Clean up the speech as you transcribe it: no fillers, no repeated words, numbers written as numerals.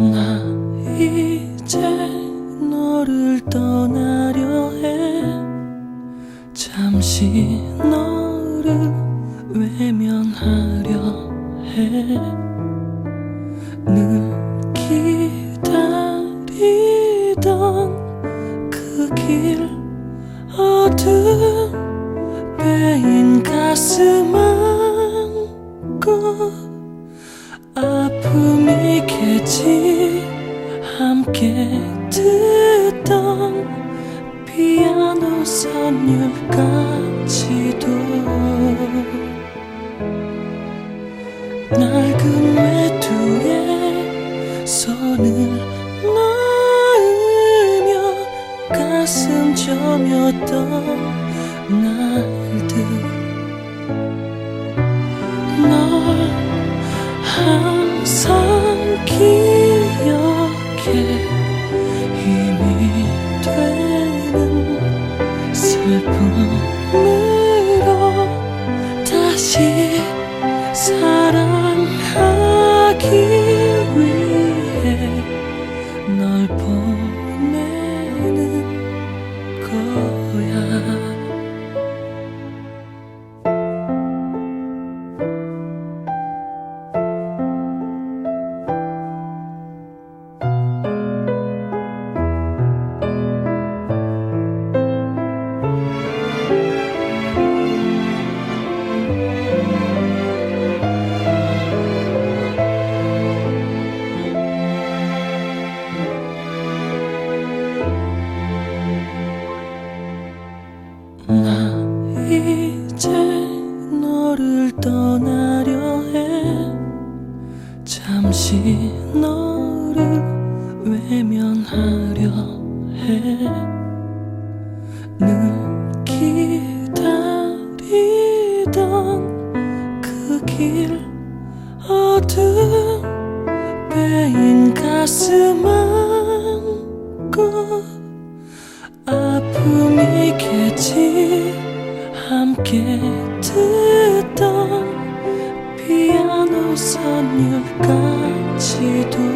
나 이제 너를 떠나려 해. 잠시 너를 외면하려 해. 늘 기다리던 그 길, 어두운 베인 가슴 안고 아픔이겠지. 함께 듣던 피아노 선율까지도 낡은 외투에 손을 넣으며 가슴 저몄던 날들, 널 항상 기억해. 힘이 되는 슬픔으로 다시 사랑하기 위해 널 보내는 거야. 나 이제 너를 떠나려 해. 잠시 너를 외면하려 해. 늘 기다리던 그 길, 어두운 베인 가슴 안고 아픔이겠지. 함께 듣던 피아노 선율까지도